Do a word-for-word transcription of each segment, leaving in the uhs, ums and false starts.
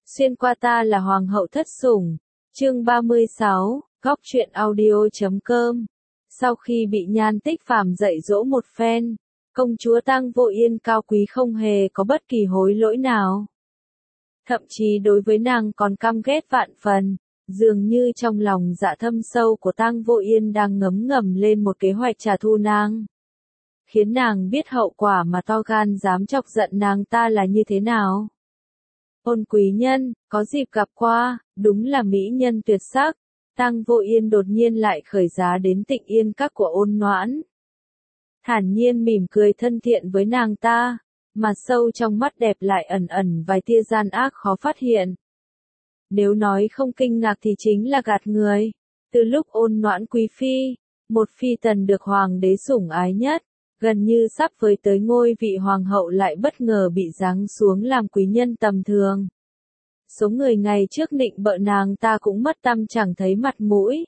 Xuyên qua ta là hoàng hậu thất sủng. Chương ba mươi sáu, góc truyện audio chấm com. Sau khi bị Nhan Tích Phàm dạy dỗ một phen, công chúa Tang Vô Yên cao quý không hề có bất kỳ hối lỗi nào. Thậm chí đối với nàng còn căm ghét vạn phần, dường như trong lòng dạ thâm sâu của Tang Vô Yên đang ngấm ngầm lên một kế hoạch trả thù nàng. Khiến nàng biết hậu quả mà to gan dám chọc giận nàng ta là như thế nào. Ôn quý nhân, có dịp gặp qua, đúng là mỹ nhân tuyệt sắc. Tang Vô Yên đột nhiên lại khởi giá đến Tịnh Yên Các của Ôn Noãn. Thản nhiên mỉm cười thân thiện với nàng ta, mà sâu trong mắt đẹp lại ẩn ẩn vài tia gian ác khó phát hiện. Nếu nói không kinh ngạc thì chính là gạt người. Từ lúc Ôn Noãn quý phi, một phi tần được hoàng đế sủng ái nhất, gần như sắp với tới ngôi vị hoàng hậu lại bất ngờ bị giáng xuống làm quý nhân tầm thường. Số người ngày trước nịnh bợ nàng ta cũng mất tâm chẳng thấy mặt mũi.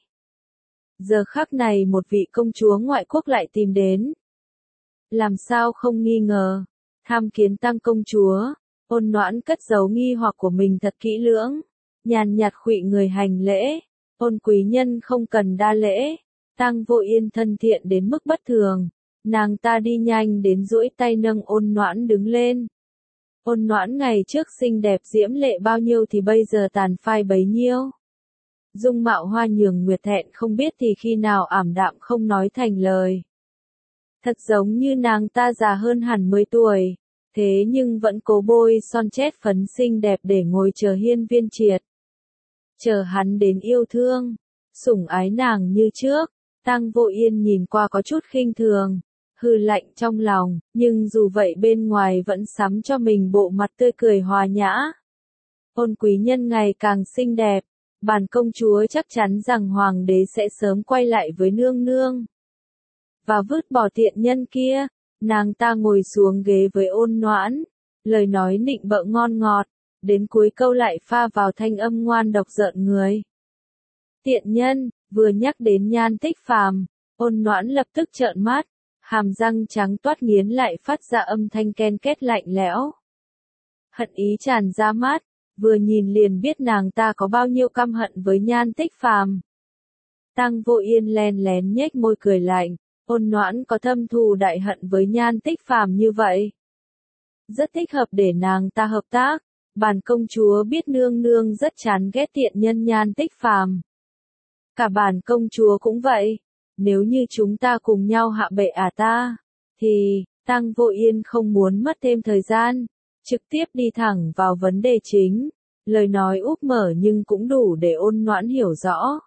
Giờ khắc này một vị công chúa ngoại quốc lại tìm đến. Làm sao không nghi ngờ, tham kiến Tang công chúa. Ôn Noãn cất giấu nghi hoặc của mình thật kỹ lưỡng, nhàn nhạt khuỵu người hành lễ. Ôn quý nhân không cần đa lễ. Tang Vô Yên thân thiện đến mức bất thường. Nàng ta đi nhanh đến duỗi tay nâng Ôn Noãn đứng lên. Ôn Noãn ngày trước xinh đẹp diễm lệ bao nhiêu thì bây giờ tàn phai bấy nhiêu. Dung mạo hoa nhường nguyệt thẹn không biết thì khi nào ảm đạm không nói thành lời. Thật giống như nàng ta già hơn hẳn mười tuổi, thế nhưng vẫn cố bôi son chét phấn xinh đẹp để ngồi chờ Hiên Viên Triệt. Chờ hắn đến yêu thương, sủng ái nàng như trước. Tang Vô Yên nhìn qua có chút khinh thường, hừ lạnh trong lòng, nhưng dù vậy bên ngoài vẫn sắm cho mình bộ mặt tươi cười hòa nhã. Ôn quý nhân ngày càng xinh đẹp, bản công chúa chắc chắn rằng hoàng đế sẽ sớm quay lại với nương nương. Và vứt bỏ tiện nhân kia, nàng ta ngồi xuống ghế với Ôn Noãn, lời nói nịnh bợ ngon ngọt, đến cuối câu lại pha vào thanh âm ngoan độc rợn người. Tiện nhân, vừa nhắc đến Nhan Tích Phàm, Ôn Noãn lập tức trợn mắt. Hàm răng trắng toát nghiến lại phát ra âm thanh ken két lạnh lẽo. Hận ý tràn ra mắt, vừa nhìn liền biết nàng ta có bao nhiêu căm hận với Nhan Tích Phàm. Tang Vô Yên len lén nhếch môi cười lạnh, Ôn Noãn có thâm thù đại hận với Nhan Tích Phàm như vậy. Rất thích hợp để nàng ta hợp tác, bản công chúa biết nương nương rất chán ghét tiện nhân Nhan Tích Phàm. Cả bản công chúa cũng vậy. Nếu như chúng ta cùng nhau hạ bệ ả ta, thì, Tang Vô Yên không muốn mất thêm thời gian, trực tiếp đi thẳng vào vấn đề chính, lời nói úp mở nhưng cũng đủ để Ôn Noãn hiểu rõ.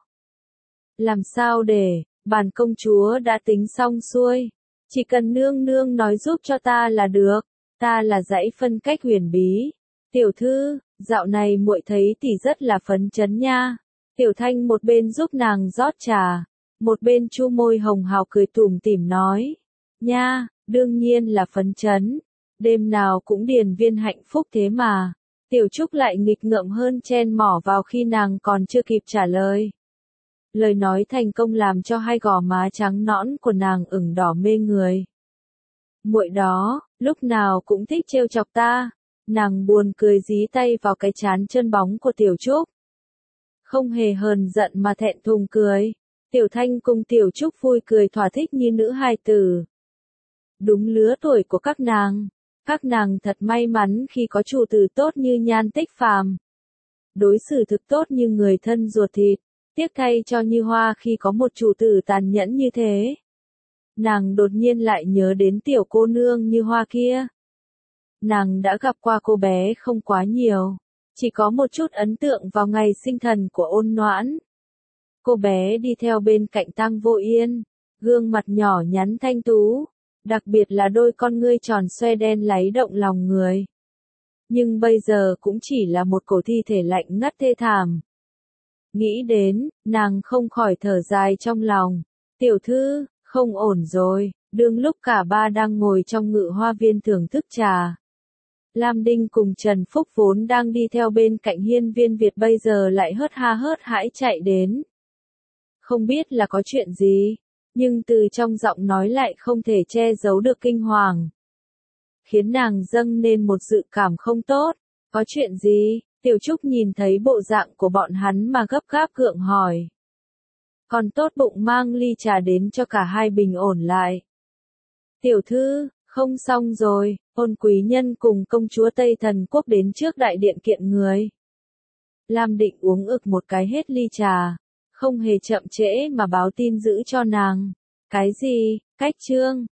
Làm sao để, bản công chúa đã tính xong xuôi, chỉ cần nương nương nói giúp cho ta là được, ta là dãy phân cách huyền bí. Tiểu thư, dạo này muội thấy tỷ rất là phấn chấn nha. Tiểu Thanh một bên giúp nàng rót trà, một bên chu môi hồng hào cười tủm tỉm nói, nha, đương nhiên là phấn chấn, đêm nào cũng điền viên hạnh phúc thế mà. Tiểu Trúc lại nghịch ngợm hơn chen mỏ vào khi nàng còn chưa kịp trả lời. Lời nói thành công làm cho hai gò má trắng nõn của nàng ửng đỏ mê người. Muội đó, lúc nào cũng thích trêu chọc ta. Nàng buồn cười dí tay vào cái trán trơn bóng của Tiểu Trúc. Không hề hờn giận mà thẹn thùng cười. Tiểu Thanh cùng Tiểu Trúc vui cười thỏa thích như nữ hài tử. Đúng lứa tuổi của các nàng. Các nàng thật may mắn khi có chủ tử tốt như Nhan Tích Phàm. Đối xử thực tốt như người thân ruột thịt. Tiếc thay cho Như Hoa khi có một chủ tử tàn nhẫn như thế. Nàng đột nhiên lại nhớ đến tiểu cô nương Như Hoa kia. Nàng đã gặp qua cô bé không quá nhiều. Chỉ có một chút ấn tượng vào ngày sinh thần của Ôn Noãn. Cô bé đi theo bên cạnh Tang Vô Yên, gương mặt nhỏ nhắn thanh tú, đặc biệt là đôi con ngươi tròn xoe đen láy động lòng người. Nhưng bây giờ cũng chỉ là một cổ thi thể lạnh ngắt thê thảm. Nghĩ đến, nàng không khỏi thở dài trong lòng. Tiểu thư, không ổn rồi. Đương lúc cả ba đang ngồi trong ngự hoa viên thưởng thức trà, Lam Đinh cùng Trần Phúc vốn đang đi theo bên cạnh Hiên Viên Việt bây giờ lại hớt ha hớt hãi chạy đến. Không biết là có chuyện gì, nhưng từ trong giọng nói lại không thể che giấu được kinh hoàng. Khiến nàng dâng nên một dự cảm không tốt. Có chuyện gì? Tiểu Trúc nhìn thấy bộ dạng của bọn hắn mà gấp gáp gượng hỏi. Còn tốt bụng mang ly trà đến cho cả hai bình ổn lại. Tiểu thư, không xong rồi, ôn quý nhân cùng công chúa Tây Thần Quốc đến trước đại điện kiện người. Lam Định uống ực một cái hết ly trà, không hề chậm trễ mà báo tin giữ cho nàng. Cái gì, cách trương,